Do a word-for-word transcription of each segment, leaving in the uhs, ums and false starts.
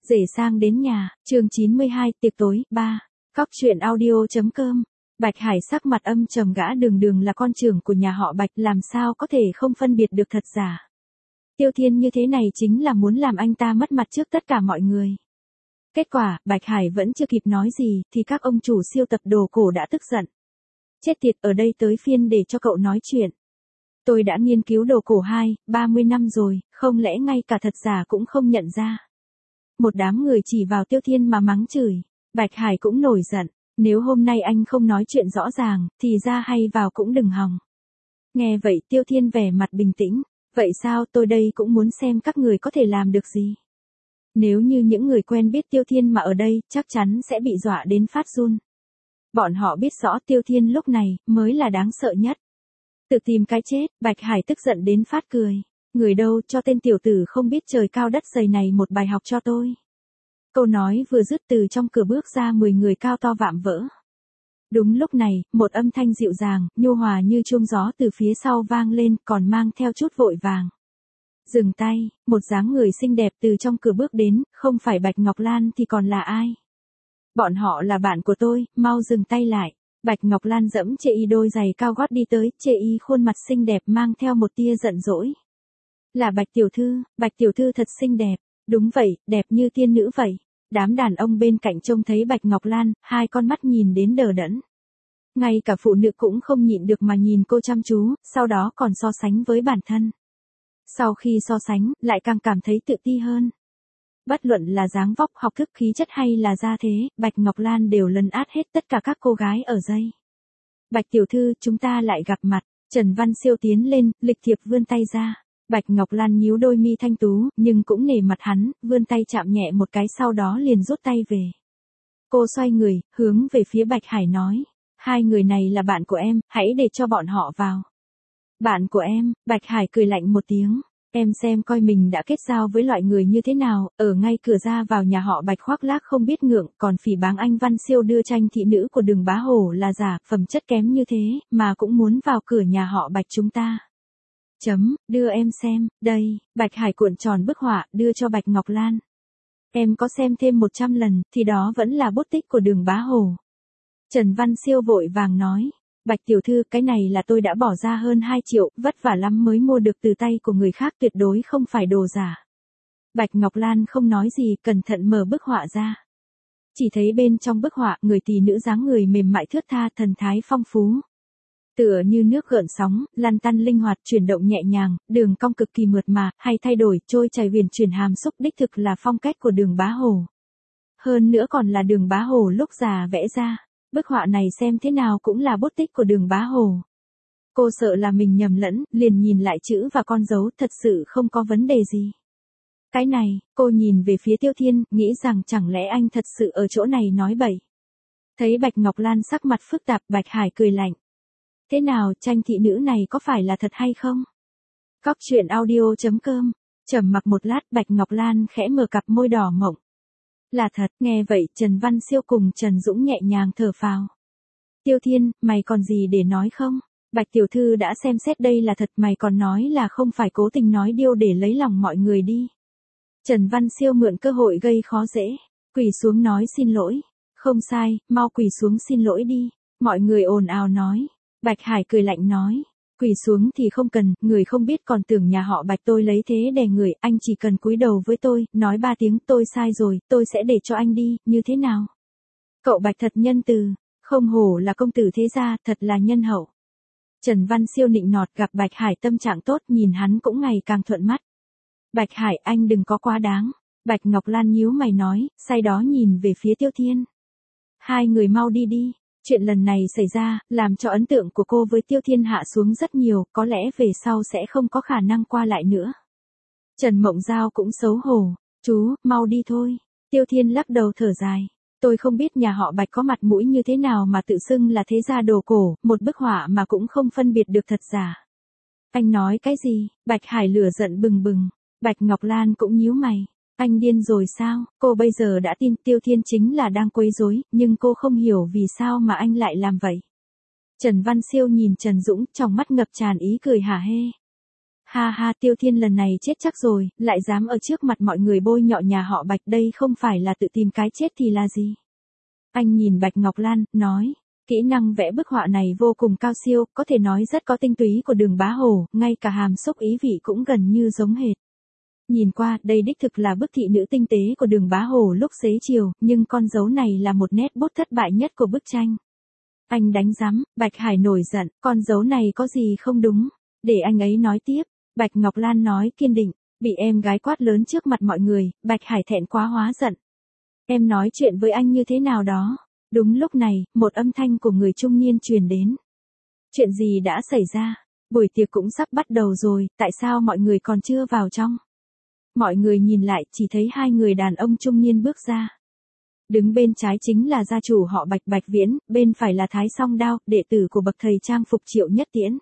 Rể sang đến nhà, chương chín mươi hai, tiệc tối, ba. Cóc truyện audio.com. Bạch Hải sắc mặt âm trầm, gã đường đường là con trưởng của nhà họ Bạch, làm sao có thể không phân biệt được thật giả. Tiêu Thiên như thế này chính là muốn làm anh ta mất mặt trước tất cả mọi người. Kết quả, Bạch Hải vẫn chưa kịp nói gì, thì các ông chủ siêu tập đồ cổ đã tức giận. Chết tiệt, ở đây tới phiên để cho cậu nói chuyện. Tôi đã nghiên cứu đồ cổ hai, ba mươi năm rồi, không lẽ ngay cả thật giả cũng không nhận ra. Một đám người chỉ vào Tiêu Thiên mà mắng chửi. Bạch Hải cũng nổi giận, nếu hôm nay anh không nói chuyện rõ ràng, thì ra hay vào cũng đừng hòng. Nghe vậy Tiêu Thiên vẻ mặt bình tĩnh, vậy sao, tôi đây cũng muốn xem các người có thể làm được gì. Nếu như những người quen biết Tiêu Thiên mà ở đây, chắc chắn sẽ bị dọa đến phát run. Bọn họ biết rõ Tiêu Thiên lúc này, mới là đáng sợ nhất. Tự tìm cái chết, Bạch Hải tức giận đến phát cười. Người đâu, cho tên tiểu tử không biết trời cao đất dày này một bài học cho tôi. Câu nói vừa dứt, từ trong cửa bước ra mười người cao to vạm vỡ. Đúng lúc này, một âm thanh dịu dàng, nhu hòa như chuông gió từ phía sau vang lên, còn mang theo chút vội vàng. Dừng tay, một dáng người xinh đẹp từ trong cửa bước đến, không phải Bạch Ngọc Lan thì còn là ai? Bọn họ là bạn của tôi, mau dừng tay lại. Bạch Ngọc Lan dẫm chê y đôi giày cao gót đi tới, chê y khuôn mặt xinh đẹp mang theo một tia giận dỗi. Là Bạch tiểu thư, Bạch tiểu thư thật xinh đẹp. Đúng vậy, đẹp như tiên nữ vậy. Đám đàn ông bên cạnh trông thấy Bạch Ngọc Lan, hai con mắt nhìn đến đờ đẫn. Ngay cả phụ nữ cũng không nhịn được mà nhìn cô chăm chú, sau đó còn so sánh với bản thân. Sau khi so sánh, lại càng cảm thấy tự ti hơn. Bất luận là dáng vóc, học thức, khí chất hay là gia thế, Bạch Ngọc Lan đều lấn át hết tất cả các cô gái ở đây. Bạch tiểu thư, chúng ta lại gặp mặt. Trần Văn Siêu tiến lên, lịch thiệp vươn tay ra. Bạch Ngọc Lan nhíu đôi mi thanh tú, nhưng cũng nể mặt hắn, vươn tay chạm nhẹ một cái, sau đó liền rút tay về. Cô xoay người, hướng về phía Bạch Hải nói, hai người này là bạn của em, hãy để cho bọn họ vào. Bạn của em? Bạch Hải cười lạnh một tiếng, em xem coi mình đã kết giao với loại người như thế nào, ở ngay cửa ra vào nhà họ Bạch khoác lác không biết ngượng, còn phỉ báng anh Văn Siêu đưa tranh thị nữ của Đường Bá Hổ là giả, phẩm chất kém như thế, mà cũng muốn vào cửa nhà họ Bạch chúng ta. Chấm, đưa em xem, đây, Bạch Hải cuộn tròn bức họa, đưa cho Bạch Ngọc Lan. Em có xem thêm một trăm lần, thì đó vẫn là bút tích của Đường Bá Hổ. Trần Văn Siêu vội vàng nói, Bạch tiểu thư, cái này là tôi đã bỏ ra hơn hai triệu, vất vả lắm mới mua được từ tay của người khác, tuyệt đối không phải đồ giả. Bạch Ngọc Lan không nói gì, cẩn thận mở bức họa ra. Chỉ thấy bên trong bức họa, người tỷ nữ dáng người mềm mại thướt tha, thần thái phong phú. Tựa như nước gợn sóng, lăn tăn linh hoạt, chuyển động nhẹ nhàng, đường cong cực kỳ mượt mà, hay thay đổi, trôi chảy huyền chuyển hàm xúc, đích thực là phong cách của Đường Bá Hổ. Hơn nữa còn là Đường Bá Hổ lúc già vẽ ra. Bức họa này xem thế nào cũng là bút tích của Đường Bá Hổ. Cô sợ là mình nhầm lẫn, liền nhìn lại chữ và con dấu, thật sự không có vấn đề gì. Cái này, cô nhìn về phía Tiêu Thiên, nghĩ rằng chẳng lẽ anh thật sự ở chỗ này nói bậy. Thấy Bạch Ngọc Lan sắc mặt phức tạp, Bạch Hải cười lạnh. Thế nào, tranh thị nữ này có phải là thật hay không? Cóc truyện audio.com. Trầm mặc một lát, Bạch Ngọc Lan khẽ mở cặp môi đỏ mộng. Là thật, nghe vậy, Trần Văn Siêu cùng Trần Dũng nhẹ nhàng thở phào. Tiêu Thiên, mày còn gì để nói không? Bạch tiểu thư đã xem xét đây là thật, mày còn nói là không phải cố tình nói điêu để lấy lòng mọi người đi. Trần Văn Siêu mượn cơ hội gây khó dễ, quỳ xuống nói xin lỗi. Không sai, mau quỳ xuống xin lỗi đi. Mọi người ồn ào nói. Bạch Hải cười lạnh nói, quỳ xuống thì không cần, người không biết còn tưởng nhà họ Bạch tôi lấy thế đè người, anh chỉ cần cúi đầu với tôi, nói ba tiếng tôi sai rồi, tôi sẽ để cho anh đi, như thế nào? Cậu Bạch thật nhân từ, không hổ là công tử thế gia, thật là nhân hậu. Trần Văn Siêu nịnh nọt, gặp Bạch Hải tâm trạng tốt, nhìn hắn cũng ngày càng thuận mắt. Bạch Hải, anh đừng có quá đáng. Bạch Ngọc Lan nhíu mày nói, say đó nhìn về phía Tiêu Thiên. Hai người mau đi đi. Chuyện lần này xảy ra, làm cho ấn tượng của cô với Tiêu Thiên hạ xuống rất nhiều, có lẽ về sau sẽ không có khả năng qua lại nữa. Trần Mộng Giao cũng xấu hổ, chú, mau đi thôi. Tiêu Thiên lắc đầu thở dài. Tôi không biết nhà họ Bạch có mặt mũi như thế nào mà tự xưng là thế gia đồ cổ, một bức họa mà cũng không phân biệt được thật giả. Anh nói cái gì? Bạch Hải lửa giận bừng bừng. Bạch Ngọc Lan cũng nhíu mày. Anh điên rồi sao? Cô bây giờ đã tin Tiêu Thiên chính là đang quấy rối, nhưng cô không hiểu vì sao mà anh lại làm vậy. Trần Văn Siêu nhìn Trần Dũng, trong mắt ngập tràn ý cười hả hê. Ha ha, Tiêu Thiên lần này chết chắc rồi, lại dám ở trước mặt mọi người bôi nhọ nhà họ Bạch, đây không phải là tự tìm cái chết thì là gì? Anh nhìn Bạch Ngọc Lan, nói, kỹ năng vẽ bức họa này vô cùng cao siêu, có thể nói rất có tinh túy của Đường Bá Hổ, ngay cả hàm xúc ý vị cũng gần như giống hệt. Nhìn qua, đây đích thực là bức thị nữ tinh tế của Đường Bá Hổ lúc xế chiều, nhưng con dấu này là một nét bút thất bại nhất của bức tranh. Anh đánh rắm, Bạch Hải nổi giận, con dấu này có gì không đúng, để anh ấy nói tiếp. Bạch Ngọc Lan nói kiên định, bị em gái quát lớn trước mặt mọi người, Bạch Hải thẹn quá hóa giận. Em nói chuyện với anh như thế nào đó? Đúng lúc này, một âm thanh của người trung niên truyền đến. Chuyện gì đã xảy ra? Buổi tiệc cũng sắp bắt đầu rồi, tại sao mọi người còn chưa vào trong? Mọi người nhìn lại, chỉ thấy hai người đàn ông trung niên bước ra. Đứng bên trái chính là gia chủ họ Bạch Bạch Viễn, bên phải là Thái Song Đao, đệ tử của bậc thầy trang phục Triệu Nhất Tiễn.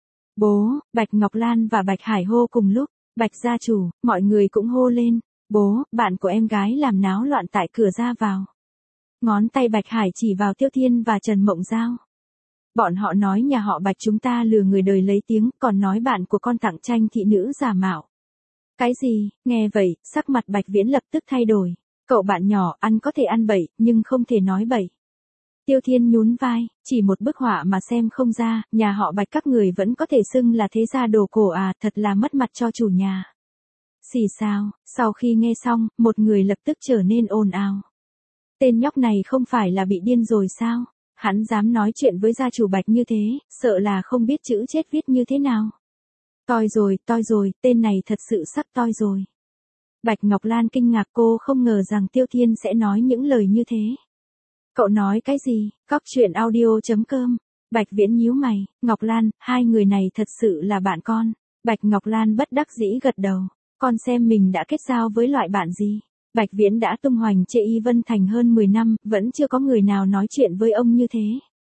Bố, Bạch Ngọc Lan và Bạch Hải hô cùng lúc, Bạch gia chủ, mọi người cũng hô lên, bố, bạn của em gái làm náo loạn tại cửa ra vào. Ngón tay Bạch Hải chỉ vào Tiêu Thiên và Trần Mộng Giao. Bọn họ nói nhà họ Bạch chúng ta lừa người đời lấy tiếng, còn nói bạn của con tặng tranh thị nữ giả mạo. Cái gì? Nghe vậy, sắc mặt Bạch Viễn lập tức thay đổi. Cậu bạn nhỏ, ăn có thể ăn bậy, nhưng không thể nói bậy. Tiêu Thiên nhún vai, chỉ một bức họa mà xem không ra, nhà họ Bạch các người vẫn có thể xưng là thế gia đồ cổ à, thật là mất mặt cho chủ nhà. Xì sao, sau khi nghe xong, một người lập tức trở nên ồn ào. Tên nhóc này không phải là bị điên rồi sao? Hắn dám nói chuyện với gia chủ Bạch như thế, sợ là không biết chữ chết viết như thế nào. Toi rồi, toi rồi, tên này thật sự sắp toi rồi. Bạch Ngọc Lan kinh ngạc, cô không ngờ rằng Tiêu Thiên sẽ nói những lời như thế. Cậu nói cái gì? Cóc truyện audio chấm com. Bạch Viễn nhíu mày, Ngọc Lan, hai người này thật sự là bạn con. Bạch Ngọc Lan bất đắc dĩ gật đầu. Con xem mình đã kết giao với loại bạn gì? Bạch Viễn đã tung hoành chê Y Vân Thành hơn mười năm, vẫn chưa có người nào nói chuyện với ông như thế.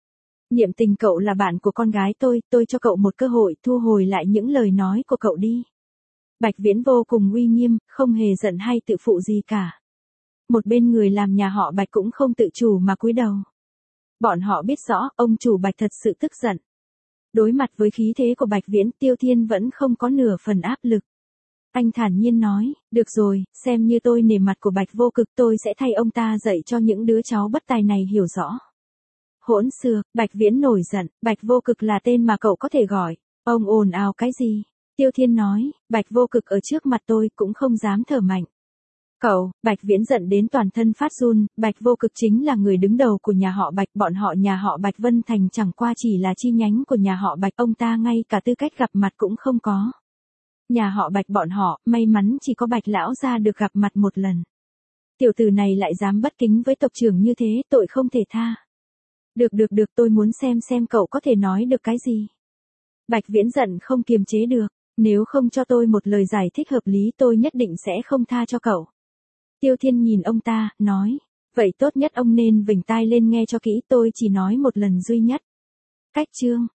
Niệm Tình, cậu là bạn của con gái tôi, tôi cho cậu một cơ hội thu hồi lại những lời nói của cậu đi. Bạch Viễn vô cùng uy nghiêm, không hề giận hay tự phụ gì cả. Một bên người làm nhà họ Bạch cũng không tự chủ mà cúi đầu. Bọn họ biết rõ, ông chủ Bạch thật sự tức giận. Đối mặt với khí thế của Bạch Viễn, Tiêu Thiên vẫn không có nửa phần áp lực. Anh thản nhiên nói, được rồi, xem như tôi nể mặt của Bạch Vô Cực, tôi sẽ thay ông ta dạy cho những đứa cháu bất tài này hiểu rõ. Hỗn xược, Bạch Viễn nổi giận, Bạch Vô Cực là tên mà cậu có thể gọi. Ông ồn ào cái gì? Tiêu Thiên nói, Bạch Vô Cực ở trước mặt tôi cũng không dám thở mạnh. Cậu, Bạch Viễn giận đến toàn thân phát run, Bạch Vô Cực chính là người đứng đầu của nhà họ Bạch, bọn họ nhà họ Bạch Vân Thành chẳng qua chỉ là chi nhánh của nhà họ Bạch, ông ta ngay cả tư cách gặp mặt cũng không có. Nhà họ Bạch bọn họ, may mắn chỉ có Bạch lão gia được gặp mặt một lần. Tiểu tử này lại dám bất kính với tộc trưởng như thế, tội không thể tha. Được được được, tôi muốn xem xem cậu có thể nói được cái gì. Bạch Viễn giận không kiềm chế được, nếu không cho tôi một lời giải thích hợp lý tôi nhất định sẽ không tha cho cậu. Tiêu Thiên nhìn ông ta, nói, vậy tốt nhất ông nên vểnh tai lên nghe cho kỹ, tôi chỉ nói một lần duy nhất. Cách chương